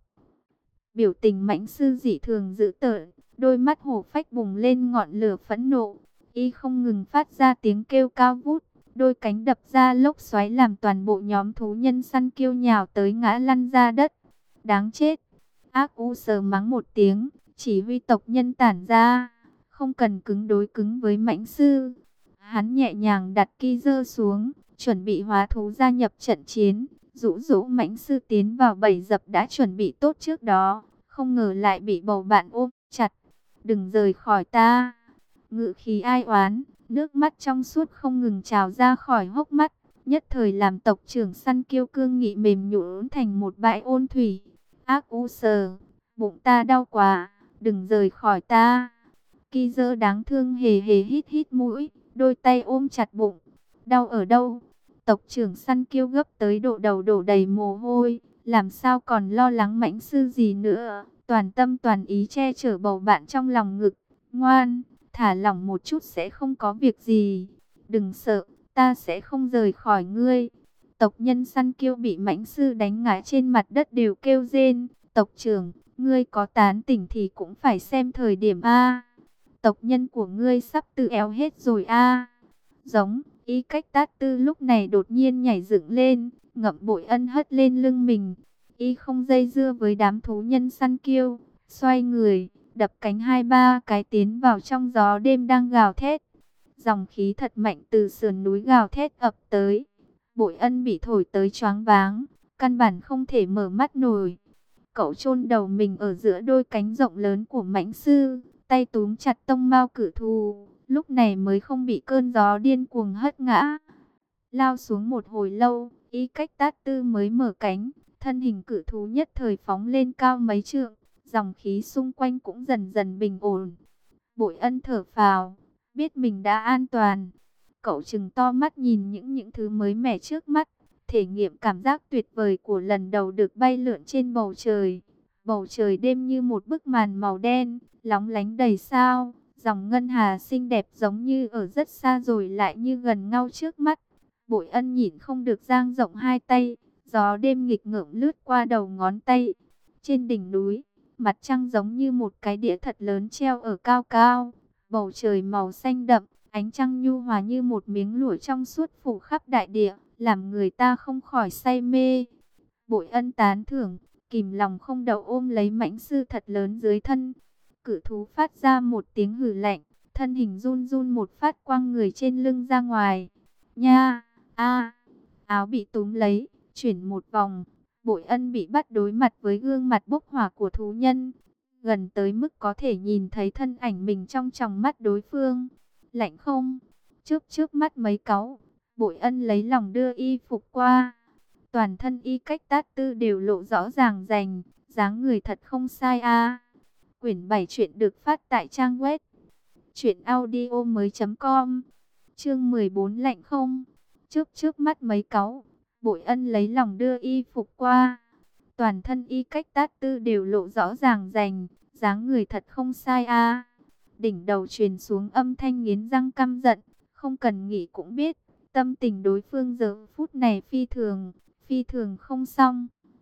Biểu tình mãnh sư dị thường dữ tợn, đôi mắt hổ phách bùng lên ngọn lửa phẫn nộ. Y không ngừng phát ra tiếng kêu cao vút, đôi cánh đập ra lốc xoáy làm toàn bộ nhóm thú nhân săn kiêu nhào tới ngã lăn ra đất. Đáng chết! Ác U sờ mắng một tiếng, chỉ huy tộc nhân tản ra, không cần cứng đối cứng với mãnh sư. Hắn nhẹ nhàng đặt ki dơ xuống, chuẩn bị hóa thú gia nhập trận chiến. Dụ dỗ mãnh sư tiến vào bầy dập đã chuẩn bị tốt trước đó, không ngờ lại bị bầu bạn ôm chặt. Đừng rời khỏi ta! Ngự khí ai oán, nước mắt trong suốt không ngừng trào ra khỏi hốc mắt, nhất thời làm tộc trưởng săn kiêu cương nghị mềm nhũn thành một bãi ôn thủy. Ác U sờ, bụng ta đau quá, đừng rời khỏi ta! Ki dơ đáng thương hề hề hít hít mũi, đôi tay ôm chặt bụng. Đau ở đâu? Tộc trưởng săn kiêu gấp tới độ đầu đổ đầy mồ hôi, làm sao còn lo lắng mãnh sư gì nữa, toàn tâm toàn ý che chở bầu bạn trong lòng ngực. Ngoan, thả lỏng một chút sẽ không có việc gì. Đừng sợ, ta sẽ không rời khỏi ngươi. Tộc nhân săn kiêu bị mãnh sư đánh ngã trên mặt đất đều kêu rên. Tộc trưởng, ngươi có tán tỉnh thì cũng phải xem thời điểm a. Tộc nhân của ngươi sắp tự éo hết rồi a. Giống. Y Cách Tát Tư lúc này đột nhiên nhảy dựng lên, ngậm Bội Ân hất lên lưng mình. Y không dây dưa với đám thú nhân săn kiêu, xoay người, đập cánh hai ba cái tiến vào trong gió đêm đang gào thét. Dòng khí thật mạnh từ sườn núi gào thét ập tới. Bội Ân bị thổi tới choáng váng, căn bản không thể mở mắt nổi. Cậu chôn đầu mình ở giữa đôi cánh rộng lớn của mãnh sư, tay túm chặt tông mao cử thù. Lúc này mới không bị cơn gió điên cuồng hất ngã. Lao xuống một hồi lâu, Y Cách Tát Tư mới mở cánh. Thân hình cự thú nhất thời phóng lên cao mấy trượng. Dòng khí xung quanh cũng dần dần bình ổn. Bội Ân thở phào, biết mình đã an toàn. Cậu trừng to mắt nhìn những những thứ mới mẻ trước mắt. Thể nghiệm cảm giác tuyệt vời của lần đầu được bay lượn trên bầu trời. Bầu trời đêm như một bức màn màu đen, lóng lánh đầy sao. Dòng ngân hà xinh đẹp giống như ở rất xa rồi lại như gần ngay trước mắt. Bội Ân nhịn không được dang rộng hai tay, gió đêm nghịch ngợm lướt qua đầu ngón tay. Trên đỉnh núi, mặt trăng giống như một cái đĩa thật lớn treo ở cao cao. Bầu trời màu xanh đậm, ánh trăng nhu hòa như một miếng lụa trong suốt phủ khắp đại địa, làm người ta không khỏi say mê. Bội Ân tán thưởng, kìm lòng không đậu ôm lấy mãnh sư thật lớn dưới thân. Cự thú phát ra một tiếng hử lạnh, thân hình run run một phát quăng người trên lưng ra ngoài. Nha, a, áo bị túm lấy, chuyển một vòng. Bội Ân bị bắt đối mặt với gương mặt bốc hỏa của thú nhân, gần tới mức có thể nhìn thấy thân ảnh mình trong tròng mắt đối phương. Lạnh không? Chớp chớp mắt mấy cáu. Bội Ân lấy lòng đưa y phục qua. Toàn thân Y Cách Tát Tư đều lộ rõ ràng rành, dáng người thật không sai a. Quyển bảy truyện được phát tại trang web truyện audio mới chấm com. Chương mười bốn lạnh không? Chớp chớp mắt mấy cáu. Bội Ân lấy lòng đưa y phục qua. Toàn thân Y Cách Tát Tư đều lộ rõ ràng rành, dáng người thật không sai a. Đỉnh đầu truyền xuống âm thanh nghiến răng căm giận, không cần nghĩ cũng biết, tâm tình đối phương giờ phút này phi thường, phi thường không xong.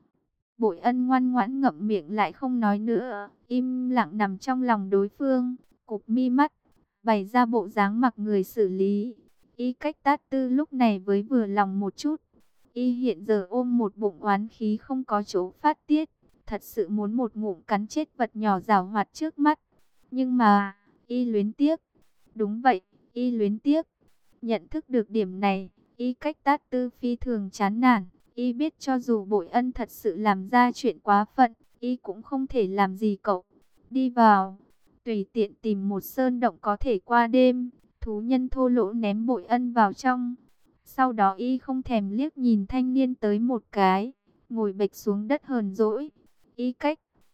Bội Ân ngoan ngoãn ngậm miệng lại không nói nữa, im lặng nằm trong lòng đối phương, cụp mi mắt, bày ra bộ dáng mặc người xử lý. Y Cách Tát Tư lúc này với vừa lòng một chút. Y hiện giờ ôm một bụng oán khí không có chỗ phát tiết, thật sự muốn một ngụm cắn chết vật nhỏ giảo hoạt trước mắt. Nhưng mà, Y luyến tiếc. Đúng vậy, Y luyến tiếc. Nhận thức được điểm này, Y Cách Tát Tư phi thường chán nản. Y biết cho dù Bội Ân thật sự làm ra chuyện quá phận, Y cũng không thể làm gì cậu. Đi vào, tùy tiện tìm một sơn động có thể qua đêm. Thú nhân thô lỗ ném Bội Ân vào trong. Sau đó Y không thèm liếc nhìn thanh niên tới một cái, ngồi bệt xuống đất hờn dỗi. Y Cách,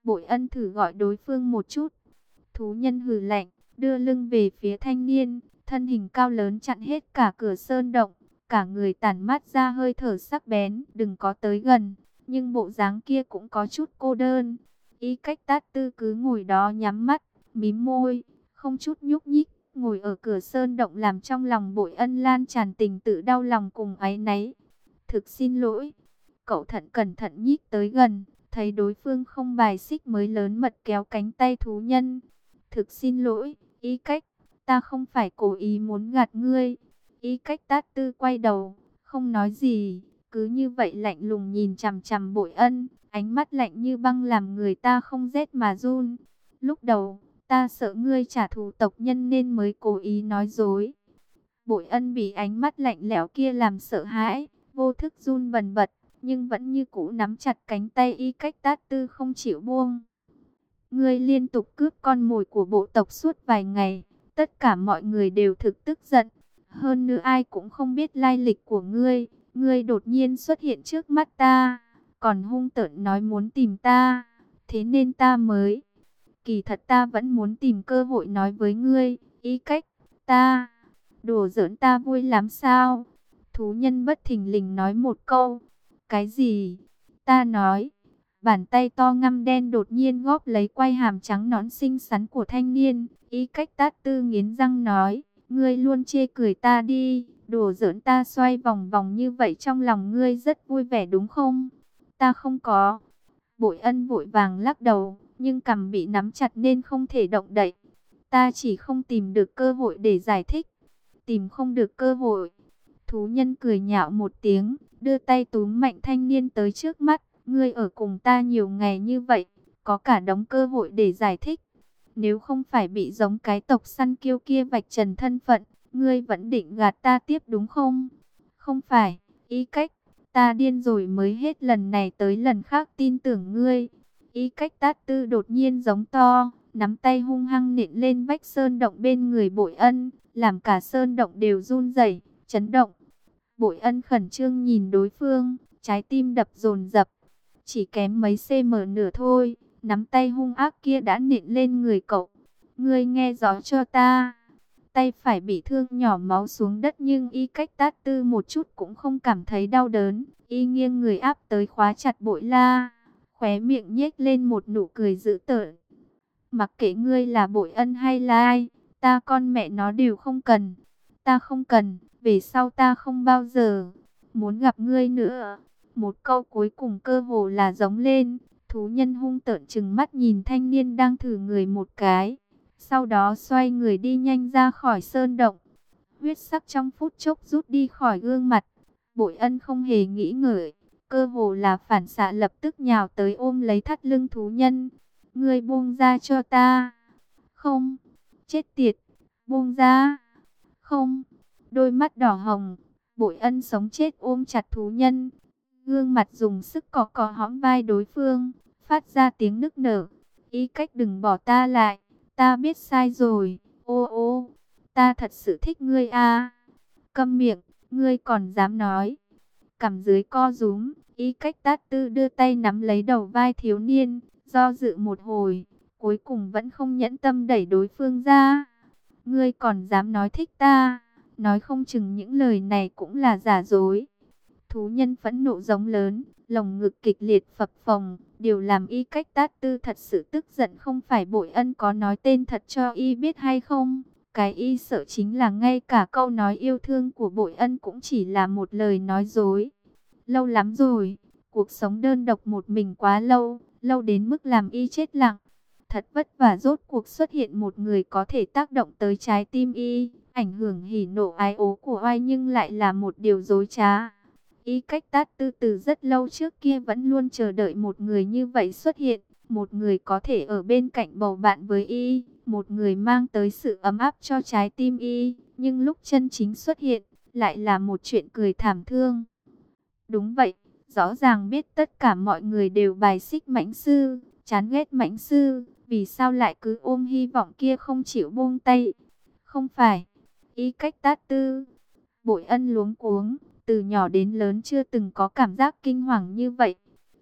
Bội Ân thử gọi đối phương một chút. Thú nhân hừ lạnh, đưa lưng về phía thanh niên, thân hình cao lớn chặn hết cả cửa sơn động, cả người tản mát ra hơi thở sắc bén, đừng có tới gần, nhưng bộ dáng kia cũng có chút cô đơn. Y Cách Tát Tư cứ ngồi đó nhắm mắt, mím môi, không chút nhúc nhích, ngồi ở cửa sơn động làm trong lòng Bội Ân lan tràn tình tự đau lòng cùng áy náy. Thực xin lỗi. Cậu thận cẩn thận nhích tới gần, thấy đối phương không bài xích mới lớn mật kéo cánh tay thú nhân. Thực xin lỗi, Y Cách, ta không phải cố ý muốn gạt ngươi. Y Cách Tát Tư quay đầu, không nói gì, cứ như vậy lạnh lùng nhìn chằm chằm Bội Ân, ánh mắt lạnh như băng làm người ta không rét mà run. Lúc đầu, ta sợ ngươi trả thù tộc nhân nên mới cố ý nói dối. Bội Ân bị ánh mắt lạnh lẽo kia làm sợ hãi, vô thức run bần bật, nhưng vẫn như cũ nắm chặt cánh tay Y Cách Tát Tư không chịu buông. Ngươi liên tục cướp con mồi của bộ tộc suốt vài ngày, tất cả mọi người đều thực tức giận. Hơn nữa ai cũng không biết lai lịch của ngươi, ngươi đột nhiên xuất hiện trước mắt ta, còn hung tợn nói muốn tìm ta, thế nên ta mới... Kỳ thật ta vẫn muốn tìm cơ hội nói với ngươi, Y Cách, ta... Đùa giỡn ta vui lắm sao? Thú nhân bất thình lình nói một câu. Cái gì? Ta nói. Bàn tay to ngăm đen đột nhiên góp lấy quai hàm trắng nõn xinh xắn của thanh niên. Y Cách Tát Tư nghiến răng nói. Ngươi luôn chê cười ta đi. Đùa giỡn ta xoay vòng vòng như vậy trong lòng ngươi rất vui vẻ đúng không? Ta không có. Bội Ân vội vàng lắc đầu, nhưng cằm bị nắm chặt nên không thể động đậy. Ta chỉ không tìm được cơ hội để giải thích. Tìm không được cơ hội. Thú nhân cười nhạo một tiếng, đưa tay túm mạnh thanh niên tới trước mắt. Ngươi ở cùng ta nhiều ngày như vậy, có cả đống cơ hội để giải thích. Nếu không phải bị giống cái tộc săn kiêu kia vạch trần thân phận, ngươi vẫn định gạt ta tiếp đúng không? Không phải, Y Cách, ta điên rồi mới hết lần này tới lần khác tin tưởng ngươi. Y Cách Tát Tư đột nhiên giống to, nắm tay hung hăng nện lên vách sơn động bên người Bội Ân, làm cả sơn động đều run rẩy, chấn động. Bội Ân khẩn trương nhìn đối phương, trái tim đập dồn dập, chỉ kém mấy cm nữa thôi, nắm tay hung ác kia đã nện lên người cậu. Ngươi nghe rõ cho ta. Tay phải bị thương nhỏ máu xuống đất nhưng Y Cách Tát Tư một chút cũng không cảm thấy đau đớn, y nghiêng người áp tới khóa chặt Bội La, khóe miệng nhếch lên một nụ cười dữ tợn. Mặc kệ ngươi là Bội Ân hay là ai, ta con mẹ nó đều không cần. Ta không cần, về sau ta không bao giờ muốn gặp ngươi nữa. Một câu cuối cùng cơ hồ là giống lên. Thú nhân hung tợn trừng mắt nhìn thanh niên đang thử người một cái, sau đó xoay người đi nhanh ra khỏi sơn động. Huyết sắc trong phút chốc rút đi khỏi gương mặt. Bội Ân không hề nghĩ ngợi, cơ hồ là phản xạ lập tức nhào tới ôm lấy thắt lưng thú nhân. Ngươi buông ra cho ta. Không. Chết tiệt. Buông ra. Không. Đôi mắt đỏ hồng. Bội Ân sống chết ôm chặt thú nhân. Gương mặt dùng sức cọ cọ hõm vai đối phương, phát ra tiếng nức nở. Y Cách đừng bỏ ta lại. Ta biết sai rồi. Ô ô. Ta thật sự thích ngươi a. Câm miệng. Ngươi còn dám nói. Cằm dưới co rúm. Y Cách Tát Tư đưa tay nắm lấy đầu vai thiếu niên, do dự một hồi, cuối cùng vẫn không nhẫn tâm đẩy đối phương ra. Ngươi còn dám nói thích ta, nói không chừng những lời này cũng là giả dối. Thú nhân phẫn nộ giống lớn, lồng ngực kịch liệt phập phồng. Điều làm Y Cách Tát Tư thật sự tức giận không phải Bội Ân có nói tên thật cho y biết hay không. Cái y sợ chính là ngay cả câu nói yêu thương của Bội Ân cũng chỉ là một lời nói dối. Lâu lắm rồi, cuộc sống đơn độc một mình quá lâu, lâu đến mức làm y chết lặng. Thật vất vả rốt cuộc xuất hiện một người có thể tác động tới trái tim y, ảnh hưởng hỉ nộ ái ố của oai nhưng lại là một điều dối trá. Y Cách Tát Tư từ rất lâu trước kia vẫn luôn chờ đợi một người như vậy xuất hiện, một người có thể ở bên cạnh bầu bạn với y, một người mang tới sự ấm áp cho trái tim y, nhưng lúc chân chính xuất hiện, lại là một chuyện cười thảm thương. Đúng vậy, rõ ràng biết tất cả mọi người đều bài xích Mãnh Sư, chán ghét Mãnh Sư, vì sao lại cứ ôm hy vọng kia không chịu buông tay? Không phải, Y Cách Tát Tư. Bội Ân luống cuống, từ nhỏ đến lớn chưa từng có cảm giác kinh hoàng như vậy.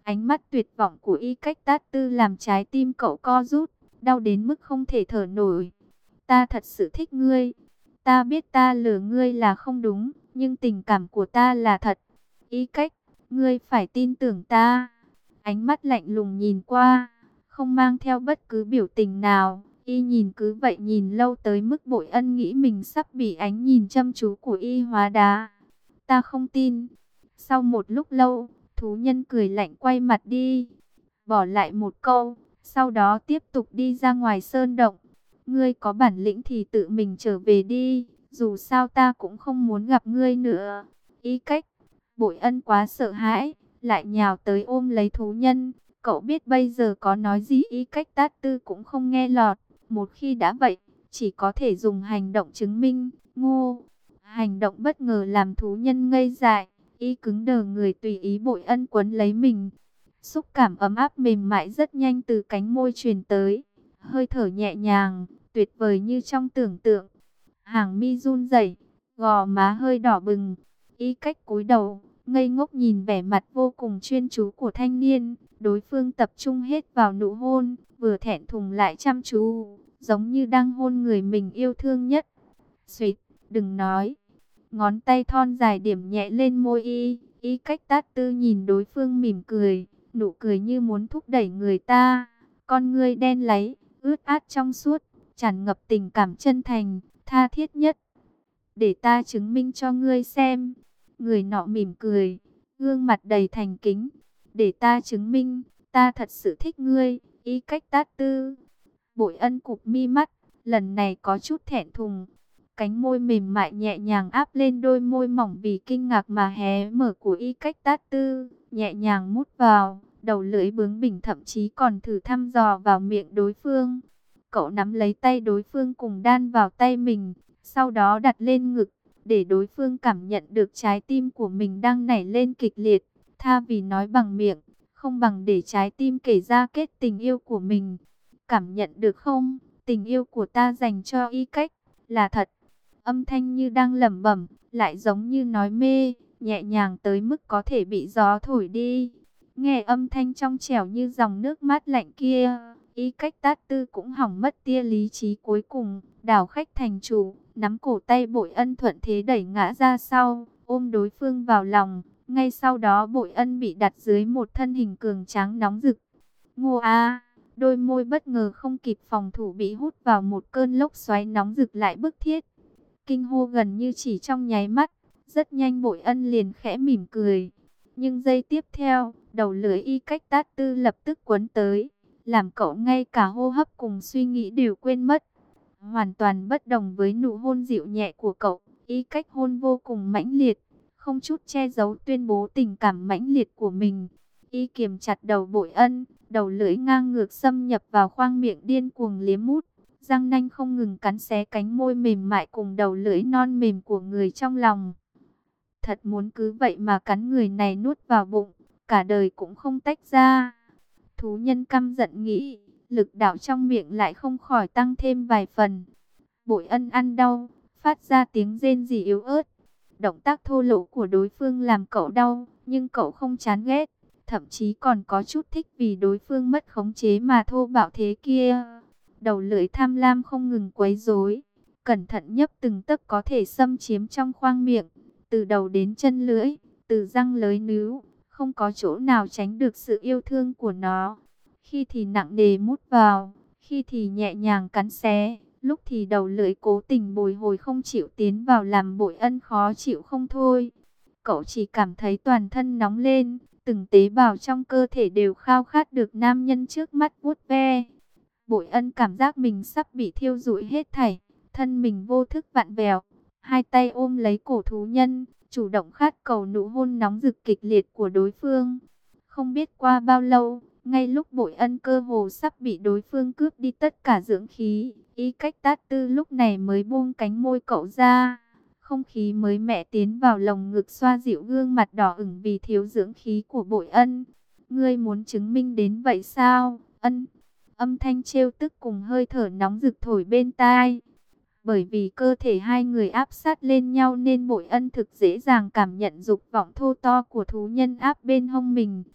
Ánh mắt tuyệt vọng của Y Cách Tát Tư làm trái tim cậu co rút, đau đến mức không thể thở nổi. Ta thật sự thích ngươi. Ta biết ta lừa ngươi là không đúng, nhưng tình cảm của ta là thật. Y Cách, ngươi phải tin tưởng ta. Ánh mắt lạnh lùng nhìn qua, không mang theo bất cứ biểu tình nào. Y nhìn cứ vậy nhìn lâu tới mức Bội Ân nghĩ mình sắp bị ánh nhìn chăm chú của Y hóa đá. Ta không tin. Sau một lúc lâu, thú nhân cười lạnh quay mặt đi, bỏ lại một câu, sau đó tiếp tục đi ra ngoài sơn động. Ngươi có bản lĩnh thì tự mình trở về đi, dù sao ta cũng không muốn gặp ngươi nữa. Y Cách, Bội Ân quá sợ hãi, lại nhào tới ôm lấy thú nhân. Cậu biết bây giờ có nói gì Y Cách Tát Tư cũng không nghe lọt. Một khi đã vậy, chỉ có thể dùng hành động chứng minh. Ngô, hành động bất ngờ làm thú nhân ngây dại. Y cứng đờ người tùy ý Bội Ân quấn lấy mình. Xúc cảm ấm áp mềm mại rất nhanh từ cánh môi truyền tới. Hơi thở nhẹ nhàng, tuyệt vời như trong tưởng tượng. Hàng mi run rẩy, gò má hơi đỏ bừng. Y Cách cúi đầu, ngây ngốc nhìn vẻ mặt vô cùng chuyên chú của thanh niên. Đối phương tập trung hết vào nụ hôn, vừa thẹn thùng lại chăm chú, giống như đang hôn người mình yêu thương nhất. Xuyệt, đừng nói. Ngón tay thon dài điểm nhẹ lên môi Y. Y Cách Tát Tư nhìn đối phương mỉm cười, nụ cười như muốn thúc đẩy người ta. Con ngươi đen láy, ướt át trong suốt, tràn ngập tình cảm chân thành, tha thiết nhất. Để ta chứng minh cho ngươi xem. Người nọ mỉm cười, gương mặt đầy thành kính. Để ta chứng minh, ta thật sự thích ngươi. Y Cách Tát Tư. Bội Ân cụp mi mắt, lần này có chút thẹn thùng. Cánh môi mềm mại nhẹ nhàng áp lên đôi môi mỏng vì kinh ngạc mà hé mở của Y Cách Tát Tư, nhẹ nhàng mút vào, đầu lưỡi bướng bỉnh thậm chí còn thử thăm dò vào miệng đối phương. Cậu nắm lấy tay đối phương cùng đan vào tay mình, sau đó đặt lên ngực, để đối phương cảm nhận được trái tim của mình đang nảy lên kịch liệt. Tha vì nói bằng miệng, không bằng để trái tim kể ra kết tình yêu của mình. Cảm nhận được không, tình yêu của ta dành cho Y Cách là thật. Âm thanh như đang lẩm bẩm, lại giống như nói mê, nhẹ nhàng tới mức có thể bị gió thổi đi. Nghe âm thanh trong trẻo như dòng nước mát lạnh kia, Y Cách Tát Tư cũng hỏng mất tia lý trí cuối cùng, đảo khách thành chủ, nắm cổ tay Bội Ân thuận thế đẩy ngã ra sau, ôm đối phương vào lòng. Ngay sau đó Bội Ân bị đặt dưới một thân hình cường tráng nóng rực. Ngô a, đôi môi bất ngờ không kịp phòng thủ bị hút vào một cơn lốc xoáy nóng rực lại bức thiết. Kinh hô gần như chỉ trong nháy mắt, rất nhanh Bội Ân liền khẽ mỉm cười. Nhưng giây tiếp theo, đầu lưỡi Y Cách Tát Tư lập tức quấn tới, làm cậu ngay cả hô hấp cùng suy nghĩ đều quên mất. Hoàn toàn bất đồng với nụ hôn dịu nhẹ của cậu, Y Cách hôn vô cùng mãnh liệt, không chút che giấu tuyên bố tình cảm mãnh liệt của mình. Y kiềm chặt đầu Bội Ân, đầu lưỡi ngang ngược xâm nhập vào khoang miệng điên cuồng liếm mút. Răng nanh không ngừng cắn xé cánh môi mềm mại cùng đầu lưỡi non mềm của người trong lòng. Thật muốn cứ vậy mà cắn người này nuốt vào bụng, cả đời cũng không tách ra. Thú nhân căm giận nghĩ, lực đạo trong miệng lại không khỏi tăng thêm vài phần. Bội Ân ăn đau, phát ra tiếng rên rỉ yếu ớt. Động tác thô lỗ của đối phương làm cậu đau, nhưng cậu không chán ghét, thậm chí còn có chút thích vì đối phương mất khống chế mà thô bạo thế kia. Đầu lưỡi tham lam không ngừng quấy rối, cẩn thận nhấp từng tấc có thể xâm chiếm trong khoang miệng, từ đầu đến chân lưỡi, từ răng lưới níu, không có chỗ nào tránh được sự yêu thương của nó. Khi thì nặng nề mút vào, khi thì nhẹ nhàng cắn xé, lúc thì đầu lưỡi cố tình bồi hồi không chịu tiến vào làm Bội Ân khó chịu không thôi. Cậu chỉ cảm thấy toàn thân nóng lên, từng tế bào trong cơ thể đều khao khát được nam nhân trước mắt vuốt ve. Bội Ân cảm giác mình sắp bị thiêu rụi hết thảy, thân mình vô thức vặn vẹo, hai tay ôm lấy cổ thú nhân, chủ động khát cầu nụ hôn nóng rực kịch liệt của đối phương. Không biết qua bao lâu, ngay lúc Bội Ân cơ hồ sắp bị đối phương cướp đi tất cả dưỡng khí, Y Cách Tát Tư lúc này mới buông cánh môi cậu ra. Không khí mới mẻ tiến vào lồng ngực xoa dịu gương mặt đỏ ửng vì thiếu dưỡng khí của Bội Ân. Ngươi muốn chứng minh đến vậy sao, Ân? Âm thanh trêu tức cùng hơi thở nóng rực thổi bên tai. Bởi vì cơ thể hai người áp sát lên nhau nên Bội Ân thực dễ dàng cảm nhận dục vọng thô to của thú nhân áp bên hông mình.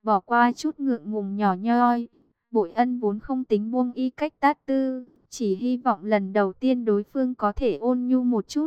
bỏ qua chút ngượng ngùng nhỏ nhoi. Bội Ân vốn không tính buông Y Cách Tát Tư, chỉ hy vọng lần đầu tiên đối phương có thể ôn nhu một chút.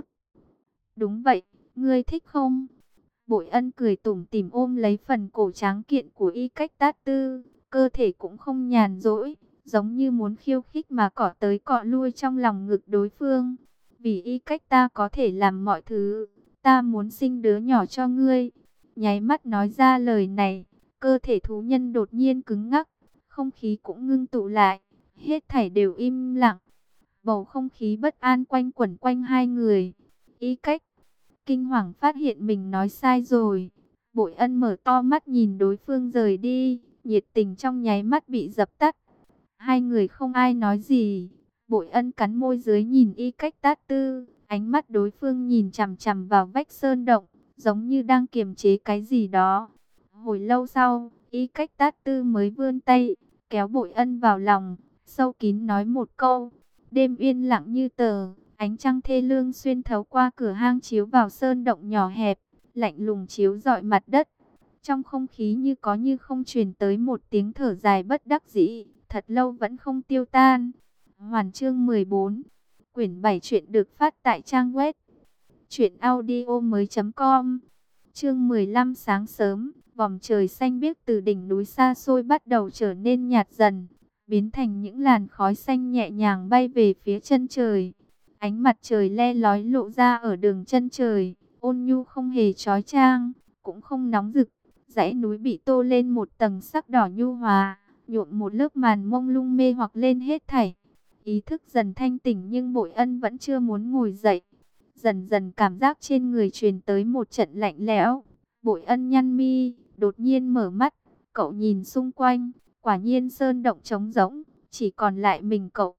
Đúng vậy, ngươi thích không? Bội Ân cười tủm tỉm ôm lấy phần cổ tráng kiện của Y Cách Tát Tư, cơ thể cũng không nhàn rỗi, giống như muốn khiêu khích mà cọ tới cọ lui trong lòng ngực đối phương. Vì Y Cách ta có thể làm mọi thứ, ta muốn sinh đứa nhỏ cho ngươi. Nháy mắt nói ra lời này, cơ thể thú nhân đột nhiên cứng ngắc, không khí cũng ngưng tụ lại, hết thảy đều im lặng. Bầu không khí bất an quanh quẩn quanh hai người. Y Cách kinh hoàng phát hiện mình nói sai rồi. Bội Ân mở to mắt nhìn đối phương rời đi, nhiệt tình trong nháy mắt bị dập tắt. Hai người không ai nói gì. Bội Ân cắn môi dưới nhìn Y Cách Tát Tư, ánh mắt đối phương nhìn chằm chằm vào vách sơn động, giống như đang kiềm chế cái gì đó. Hồi lâu sau, Y Cách Tát Tư mới vươn tay, kéo Bội Ân vào lòng, sâu kín nói một câu. Đêm yên lặng như tờ, ánh trăng thê lương xuyên thấu qua cửa hang chiếu vào sơn động nhỏ hẹp, lạnh lùng chiếu rọi mặt đất. Trong không khí như có như không truyền tới một tiếng thở dài bất đắc dĩ, thật lâu vẫn không tiêu tan. Hoàn chương mười bốn, quyển bảy truyện được phát tại trang web truyện audio mới chấm com. Chương mười lăm sáng sớm, vòm trời xanh biếc từ đỉnh núi xa xôi bắt đầu trở nên nhạt dần, biến thành những làn khói xanh nhẹ nhàng bay về phía chân trời. Ánh mặt trời le lói lộ ra ở đường chân trời, ôn nhu không hề chói chang, cũng không nóng rực. Dãy núi bị tô lên một tầng sắc đỏ nhu hòa, nhuộm một lớp màn mông lung mê hoặc lên hết thảy. Ý thức dần thanh tỉnh nhưng Bội Ân vẫn chưa muốn ngồi dậy. Dần dần cảm giác trên người truyền tới một trận lạnh lẽo. Bội Ân nhăn mi, đột nhiên mở mắt. Cậu nhìn xung quanh, quả nhiên sơn động trống rỗng, chỉ còn lại mình cậu.